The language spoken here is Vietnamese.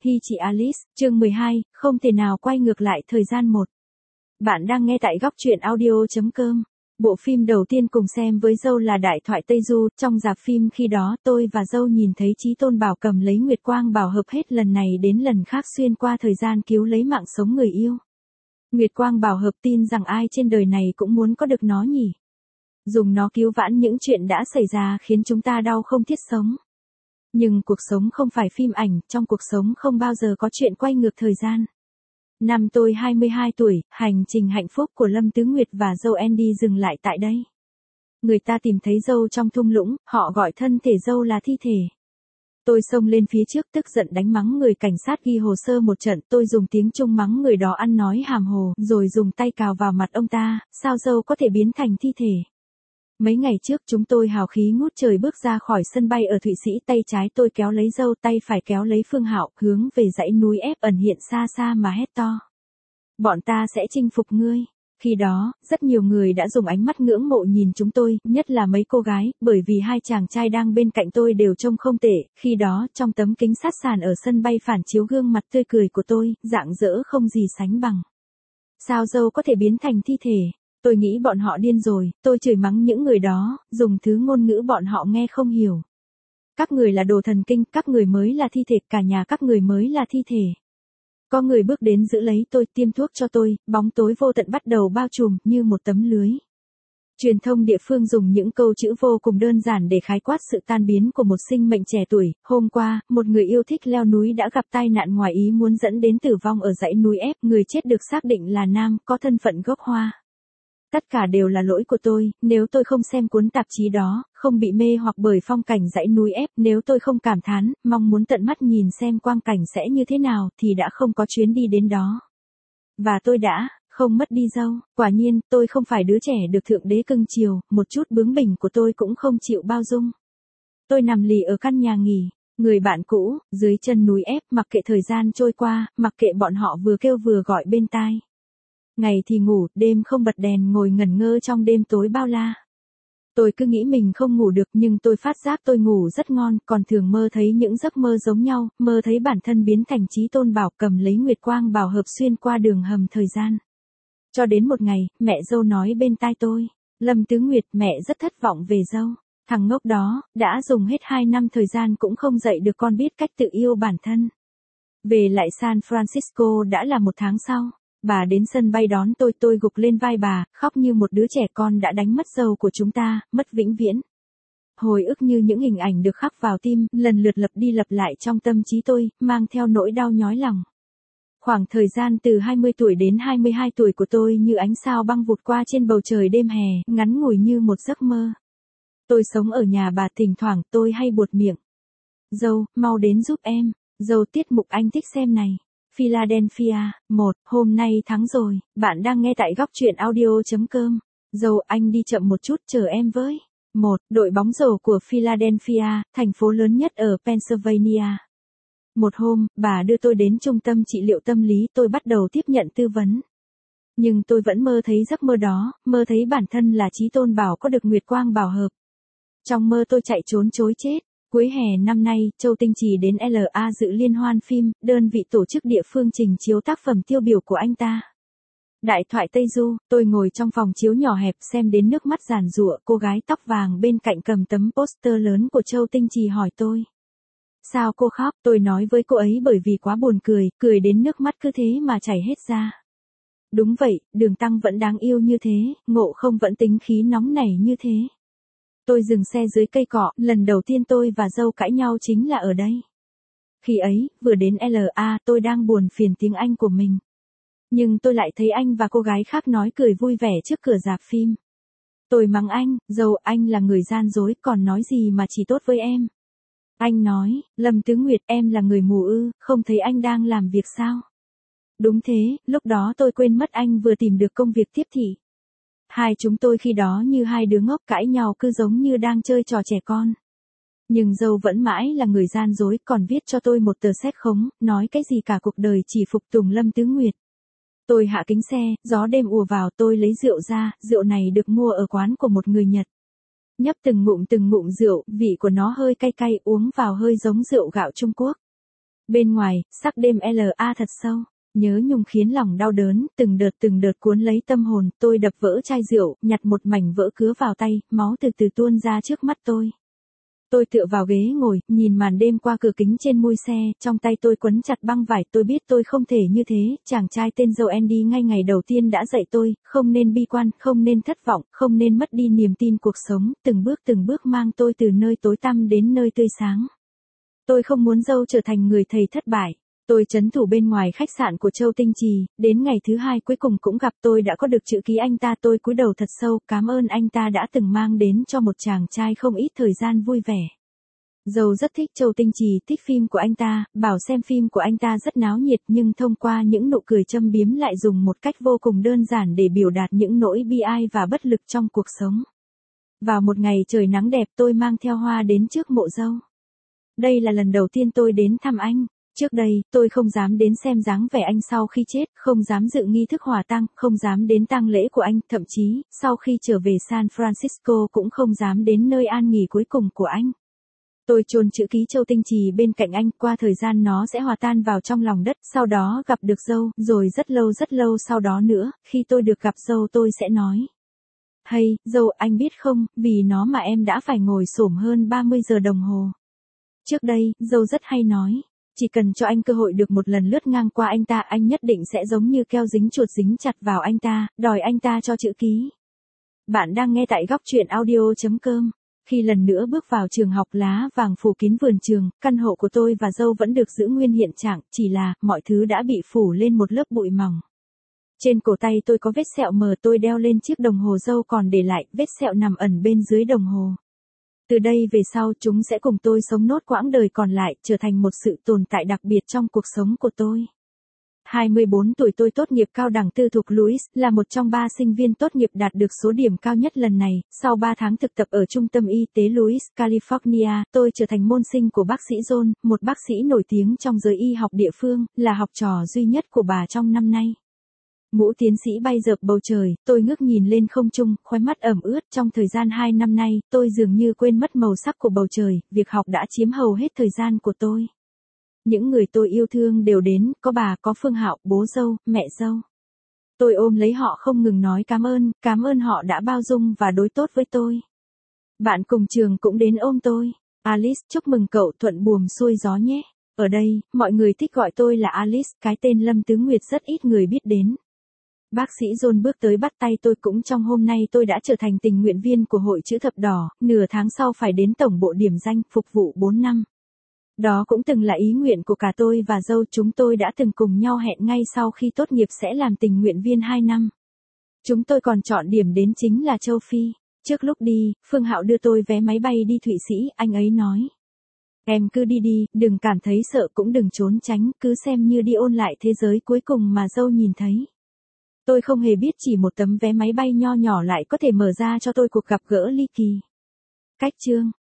Hi chị Alice, chương 12, không thể nào quay ngược lại thời gian 1. Bạn đang nghe tại góc truyện audio.com. Bộ phim đầu tiên cùng xem với dâu là Đại thoại Tây Du. Trong rạp phim khi đó tôi và dâu nhìn thấy Chí Tôn Bảo cầm lấy Nguyệt Quang Bảo hợp hết lần này đến lần khác xuyên qua thời gian cứu lấy mạng sống người yêu. Nguyệt Quang Bảo hợp tin rằng ai trên đời này cũng muốn có được nó nhỉ. Dùng nó cứu vãn những chuyện đã xảy ra khiến chúng ta đau không thiết sống. Nhưng cuộc sống không phải phim ảnh, trong cuộc sống không bao giờ có chuyện quay ngược thời gian. Năm tôi 22 tuổi, hành trình hạnh phúc của Lâm Tứ Nguyệt và dâu Andy dừng lại tại đây. Người ta tìm thấy dâu trong thung lũng, họ gọi thân thể dâu là thi thể. Tôi xông lên phía trước tức giận đánh mắng người cảnh sát ghi hồ sơ một trận, tôi dùng tiếng Trung mắng người đó ăn nói hàm hồ, rồi dùng tay cào vào mặt ông ta, sao dâu có thể biến thành thi thể. Mấy ngày trước chúng tôi hào khí ngút trời bước ra khỏi sân bay ở Thụy Sĩ, tay trái tôi kéo lấy dâu, tay phải kéo lấy Phương Hạo, hướng về dãy núi ép ẩn hiện xa xa mà hét to. Bọn ta sẽ chinh phục ngươi. Khi đó, rất nhiều người đã dùng ánh mắt ngưỡng mộ nhìn chúng tôi, nhất là mấy cô gái, bởi vì hai chàng trai đang bên cạnh tôi đều trông không tệ. Khi đó, trong tấm kính sát sàn ở sân bay phản chiếu gương mặt tươi cười của tôi, rạng rỡ không gì sánh bằng. Sao dâu có thể biến thành thi thể? Tôi nghĩ bọn họ điên rồi, tôi chửi mắng những người đó, dùng thứ ngôn ngữ bọn họ nghe không hiểu. Các người là đồ thần kinh, các người mới là thi thể, cả nhà các người mới là thi thể. Có người bước đến giữ lấy tôi, tiêm thuốc cho tôi, bóng tối vô tận bắt đầu bao trùm như một tấm lưới. Truyền thông địa phương dùng những câu chữ vô cùng đơn giản để khái quát sự tan biến của một sinh mệnh trẻ tuổi. Hôm qua, một người yêu thích leo núi đã gặp tai nạn ngoài ý muốn dẫn đến tử vong ở dãy núi ép. Người chết được xác định là nam, có thân phận gốc Hoa. Tất cả đều là lỗi của tôi, nếu tôi không xem cuốn tạp chí đó, không bị mê hoặc bởi phong cảnh dãy núi ép, nếu tôi không cảm thán, mong muốn tận mắt nhìn xem quang cảnh sẽ như thế nào, thì đã không có chuyến đi đến đó. Và tôi đã, không mất đi dâu, quả nhiên, tôi không phải đứa trẻ được Thượng Đế cưng chiều, một chút bướng bỉnh của tôi cũng không chịu bao dung. Tôi nằm lì ở căn nhà nghỉ, người bạn cũ, dưới chân núi ép, mặc kệ thời gian trôi qua, mặc kệ bọn họ vừa kêu vừa gọi bên tai. Ngày thì ngủ, đêm không bật đèn ngồi ngẩn ngơ trong đêm tối bao la. Tôi cứ nghĩ mình không ngủ được nhưng tôi phát giác tôi ngủ rất ngon, còn thường mơ thấy những giấc mơ giống nhau, mơ thấy bản thân biến thành Chí Tôn Bảo cầm lấy Nguyệt Quang Bảo hợp xuyên qua đường hầm thời gian. Cho đến một ngày, mẹ dâu nói bên tai tôi, Lâm Tứ Nguyệt, mẹ rất thất vọng về dâu. Thằng ngốc đó, đã dùng hết 2 năm thời gian cũng không dạy được con biết cách tự yêu bản thân. Về lại San Francisco đã là 1 tháng sau. Bà đến sân bay đón tôi gục lên vai bà, khóc như một đứa trẻ con đã đánh mất dâu của chúng ta, mất vĩnh viễn. Hồi ức như những hình ảnh được khắc vào tim, lần lượt lặp đi lặp lại trong tâm trí tôi, mang theo nỗi đau nhói lòng. Khoảng thời gian từ 20 tuổi đến 22 tuổi của tôi như ánh sao băng vụt qua trên bầu trời đêm hè, ngắn ngủi như một giấc mơ. Tôi sống ở nhà bà, thỉnh thoảng tôi hay buột miệng. Dâu, mau đến giúp em. Dâu, tiết mục anh thích xem này. Philadelphia, 1, hôm nay thắng rồi, bạn đang nghe tại góc truyện audio.com. Dâu, anh đi chậm một chút, chờ em với. 1, đội bóng rổ của Philadelphia, thành phố lớn nhất ở Pennsylvania. Một hôm, bà đưa tôi đến trung tâm trị liệu tâm lý, tôi bắt đầu tiếp nhận tư vấn. Nhưng tôi vẫn mơ thấy giấc mơ đó, mơ thấy bản thân là Chí Tôn Bảo có được Nguyệt Quang Bảo hợp. Trong mơ tôi chạy trốn chối chết. Cuối hè năm nay, Châu Tinh Trì đến LA dự liên hoan phim, đơn vị tổ chức địa phương trình chiếu tác phẩm tiêu biểu của anh ta. Đại thoại Tây Du, tôi ngồi trong phòng chiếu nhỏ hẹp xem đến nước mắt giàn giụa, cô gái tóc vàng bên cạnh cầm tấm poster lớn của Châu Tinh Trì hỏi tôi. Sao cô khóc? Tôi nói với cô ấy bởi vì quá buồn cười, cười đến nước mắt cứ thế mà chảy hết ra. Đúng vậy, Đường Tăng vẫn đáng yêu như thế, Ngộ Không vẫn tính khí nóng nảy như thế. Tôi dừng xe dưới cây cọ, lần đầu tiên tôi và dâu cãi nhau chính là ở đây. Khi ấy, vừa đến LA, tôi đang buồn phiền tiếng Anh của mình. Nhưng tôi lại thấy anh và cô gái khác nói cười vui vẻ trước cửa rạp phim. Tôi mắng anh, dâu, anh là người gian dối, còn nói gì mà chỉ tốt với em. Anh nói, Lâm Tứ Nguyệt, em là người mù ư, không thấy anh đang làm việc sao? Đúng thế, lúc đó tôi quên mất anh vừa tìm được công việc tiếp thị. Hai chúng tôi khi đó như hai đứa ngốc cãi nhau cứ giống như đang chơi trò trẻ con. Nhưng dâu vẫn mãi là người gian dối, còn viết cho tôi một tờ séc khống, nói cái gì cả cuộc đời chỉ phục tùng Lâm Tứ Nguyệt. Tôi hạ kính xe, gió đêm ùa vào, tôi lấy rượu ra, rượu này được mua ở quán của một người Nhật. Nhấp từng ngụm rượu, vị của nó hơi cay cay, uống vào hơi giống rượu gạo Trung Quốc. Bên ngoài, sắc đêm LA thật sâu. Nhớ nhung khiến lòng đau đớn, từng đợt cuốn lấy tâm hồn, tôi đập vỡ chai rượu, nhặt một mảnh vỡ cứa vào tay, máu từ từ tuôn ra trước mắt tôi. Tôi tựa vào ghế ngồi, nhìn màn đêm qua cửa kính trên mui xe, trong tay tôi quấn chặt băng vải, tôi biết tôi không thể như thế, chàng trai tên Joe Andy ngay ngày đầu tiên đã dạy tôi, không nên bi quan, không nên thất vọng, không nên mất đi niềm tin cuộc sống, từng bước mang tôi từ nơi tối tăm đến nơi tươi sáng. Tôi không muốn Joe trở thành người thầy thất bại. Tôi trấn thủ bên ngoài khách sạn của Châu Tinh Trì, đến ngày thứ 2 cuối cùng cũng gặp tôi đã có được chữ ký anh ta, tôi cúi đầu thật sâu, cảm ơn anh ta đã từng mang đến cho một chàng trai không ít thời gian vui vẻ. Dâu rất thích Châu Tinh Trì, thích phim của anh ta, bảo xem phim của anh ta rất náo nhiệt nhưng thông qua những nụ cười châm biếm lại dùng một cách vô cùng đơn giản để biểu đạt những nỗi bi ai và bất lực trong cuộc sống. Vào một ngày trời nắng đẹp tôi mang theo hoa đến trước mộ Dâu. Đây là lần đầu tiên tôi đến thăm anh. Trước đây, tôi không dám đến xem dáng vẻ anh sau khi chết, không dám dự nghi thức hỏa tang, không dám đến tang lễ của anh, thậm chí, sau khi trở về San Francisco cũng không dám đến nơi an nghỉ cuối cùng của anh. Tôi chôn chữ ký Châu Tinh Trì bên cạnh anh, qua thời gian nó sẽ hòa tan vào trong lòng đất, sau đó gặp được Dâu, rồi rất lâu sau đó nữa, khi tôi được gặp Dâu tôi sẽ nói. Hay, Dâu, anh biết không, vì nó mà em đã phải ngồi xổm hơn 30 giờ đồng hồ. Trước đây, Dâu rất hay nói. Chỉ cần cho anh cơ hội được một lần lướt ngang qua anh ta, anh nhất định sẽ giống như keo dính chuột dính chặt vào anh ta, đòi anh ta cho chữ ký. Bạn đang nghe tại góc truyện audio.com. Khi lần nữa bước vào trường học, lá vàng phủ kín vườn trường, căn hộ của tôi và Dâu vẫn được giữ nguyên hiện trạng, chỉ là, mọi thứ đã bị phủ lên một lớp bụi mỏng. Trên cổ tay tôi có vết sẹo mờ, tôi đeo lên chiếc đồng hồ Dâu còn để lại, vết sẹo nằm ẩn bên dưới đồng hồ. Từ đây về sau chúng sẽ cùng tôi sống nốt quãng đời còn lại, trở thành một sự tồn tại đặc biệt trong cuộc sống của tôi. 24 tuổi tôi tốt nghiệp cao đẳng tư thục Louis, là một trong 3 sinh viên tốt nghiệp đạt được số điểm cao nhất lần này. Sau 3 tháng thực tập ở trung tâm y tế Louis, California, tôi trở thành môn sinh của bác sĩ John, một bác sĩ nổi tiếng trong giới y học địa phương, là học trò duy nhất của bà trong năm nay. Mũ tiến sĩ bay dợp bầu trời, tôi ngước nhìn lên không trung, khóe mắt ẩm ướt. Trong thời gian 2 năm nay, tôi dường như quên mất màu sắc của bầu trời, việc học đã chiếm hầu hết thời gian của tôi. Những người tôi yêu thương đều đến, có bà, có Phương Hạo, bố Dâu, mẹ Dâu. Tôi ôm lấy họ không ngừng nói cảm ơn họ đã bao dung và đối tốt với tôi. Bạn cùng trường cũng đến ôm tôi. Alice, chúc mừng cậu thuận buồm xuôi gió nhé. Ở đây, mọi người thích gọi tôi là Alice, cái tên Lâm Tứ Nguyệt rất ít người biết đến. Bác sĩ John bước tới bắt tay tôi. Cũng trong hôm nay tôi đã trở thành tình nguyện viên của Hội Chữ Thập Đỏ, nửa tháng sau phải đến tổng bộ điểm danh, phục vụ 4 năm. Đó cũng từng là ý nguyện của cả tôi và Dâu, chúng tôi đã từng cùng nhau hẹn ngay sau khi tốt nghiệp sẽ làm tình nguyện viên 2 năm. Chúng tôi còn chọn điểm đến chính là châu Phi. Trước lúc đi, Phương Hạo đưa tôi vé máy bay đi Thụy Sĩ, anh ấy nói. Em cứ đi đi, đừng cảm thấy sợ cũng đừng trốn tránh, cứ xem như đi ôn lại thế giới cuối cùng mà Dâu nhìn thấy. Tôi không hề biết chỉ một tấm vé máy bay nho nhỏ lại có thể mở ra cho tôi cuộc gặp gỡ ly kỳ. Cách chương